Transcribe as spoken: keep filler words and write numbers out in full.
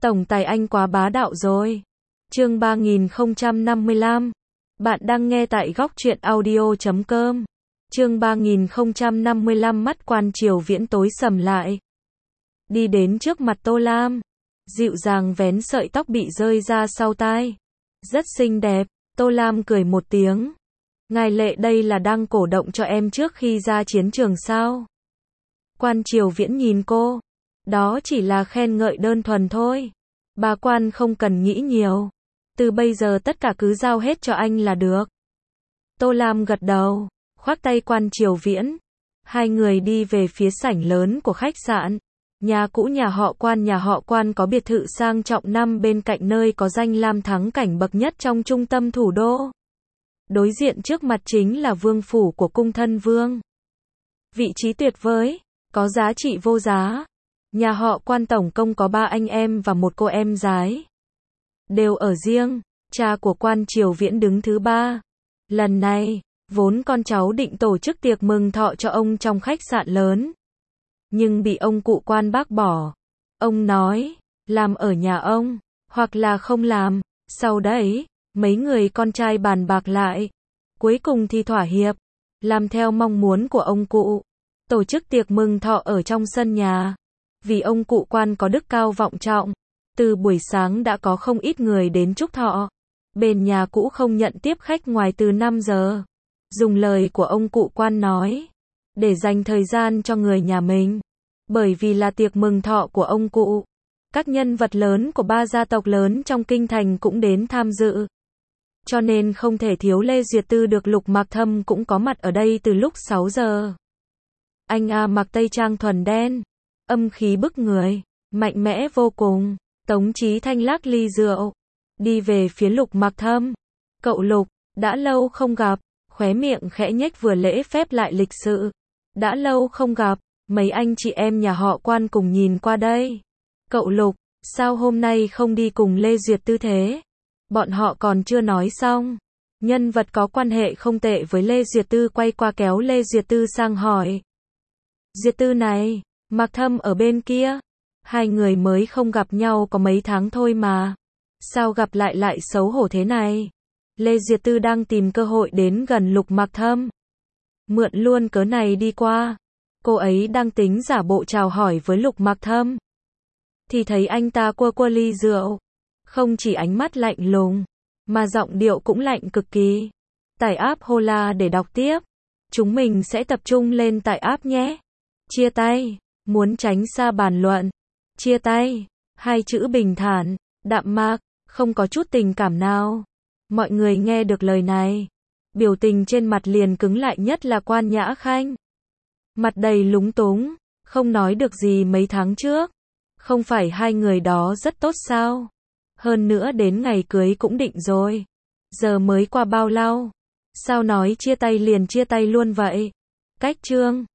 Tổng tài anh quá bá đạo rồi. Chương ba nghìn không trăm năm mươi lăm. Bạn đang nghe tại góc truyện audio chấm com. Chương ba nghìn không trăm năm mươi lăm. Mắt Quan Triều Viễn tối sầm lại. Đi đến trước mặt Tô Lam, dịu dàng vén sợi tóc bị rơi ra sau tai. Rất xinh đẹp. Tô Lam cười một tiếng. Ngài Lệ đây là đang cổ động cho em trước khi ra chiến trường sao? Quan Triều Viễn nhìn cô. Đó chỉ là khen ngợi đơn thuần thôi. Bà Quan không cần nghĩ nhiều. Từ bây giờ tất cả cứ giao hết cho anh là được. Tô Lam gật đầu, khoác tay Quan Triều Viễn. Hai người đi về phía sảnh lớn của khách sạn. Nhà cũ nhà họ Quan nhà họ Quan có biệt thự sang trọng nằm bên cạnh nơi có danh lam thắng cảnh bậc nhất trong trung tâm thủ đô. Đối diện trước mặt chính là vương phủ của cung thân vương. Vị trí tuyệt vời, có giá trị vô giá. Nhà họ Quan tổng cộng có ba anh em và một cô em gái. Đều ở riêng, cha của Quan Triều Viễn đứng thứ ba. Lần này, vốn con cháu định tổ chức tiệc mừng thọ cho ông trong khách sạn lớn. Nhưng bị ông cụ Quan bác bỏ. Ông nói, làm ở nhà ông, hoặc là không làm. Sau đấy, mấy người con trai bàn bạc lại. Cuối cùng thì thỏa hiệp, làm theo mong muốn của ông cụ. Tổ chức tiệc mừng thọ ở trong sân nhà. Vì ông cụ Quan có đức cao vọng trọng. Từ buổi sáng đã có không ít người đến chúc thọ. Bên nhà cũ không nhận tiếp khách ngoài từ năm giờ. Dùng lời của ông cụ Quan nói, để dành thời gian cho người nhà mình. Bởi vì là tiệc mừng thọ của ông cụ. Các nhân vật lớn của ba gia tộc lớn trong kinh thành cũng đến tham dự. Cho nên không thể thiếu Lê Duyệt Tư được Lục Mặc Thâm cũng có mặt ở đây từ lúc sáu giờ. Anh A mặc tây trang thuần đen, âm khí bức người, mạnh mẽ vô cùng. Tống Chí Thanh lắc ly rượu, đi về phía Lục Mặc Thâm. Cậu Lục, đã lâu không gặp, khóe miệng khẽ nhếch vừa lễ phép lại lịch sự. Đã lâu không gặp, mấy anh chị em nhà họ Quan cùng nhìn qua đây. Cậu Lục, sao hôm nay không đi cùng Lê Duyệt Tư thế? Bọn họ còn chưa nói xong. Nhân vật có quan hệ không tệ với Lê Duyệt Tư quay qua kéo Lê Duyệt Tư sang hỏi. Duyệt Tư này, Mặc Thâm ở bên kia. Hai người mới không gặp nhau có mấy tháng thôi mà. Sao gặp lại lại xấu hổ thế này? Lê Duyệt Tư đang tìm cơ hội đến gần Lục Mặc Thâm. Mượn luôn cớ này đi qua. Cô ấy đang tính giả bộ chào hỏi với Lục Mặc Thâm. Thì thấy anh ta quơ quơ ly rượu. Không chỉ ánh mắt lạnh lùng, mà giọng điệu cũng lạnh cực kỳ. Tải app Hola để đọc tiếp. Chúng mình sẽ tập trung lên tải app nhé. Chia tay, muốn tránh xa bàn luận. Chia tay, hai chữ bình thản, đạm mạc, không có chút tình cảm nào. Mọi người nghe được lời này, biểu tình trên mặt liền cứng lại, nhất là Quan Nhã Khanh. Mặt đầy lúng túng, không nói được gì mấy tháng trước. Không phải hai người đó rất tốt sao? Hơn nữa đến ngày cưới cũng định rồi. Giờ mới qua bao lâu? Sao nói chia tay liền chia tay luôn vậy? Cách chương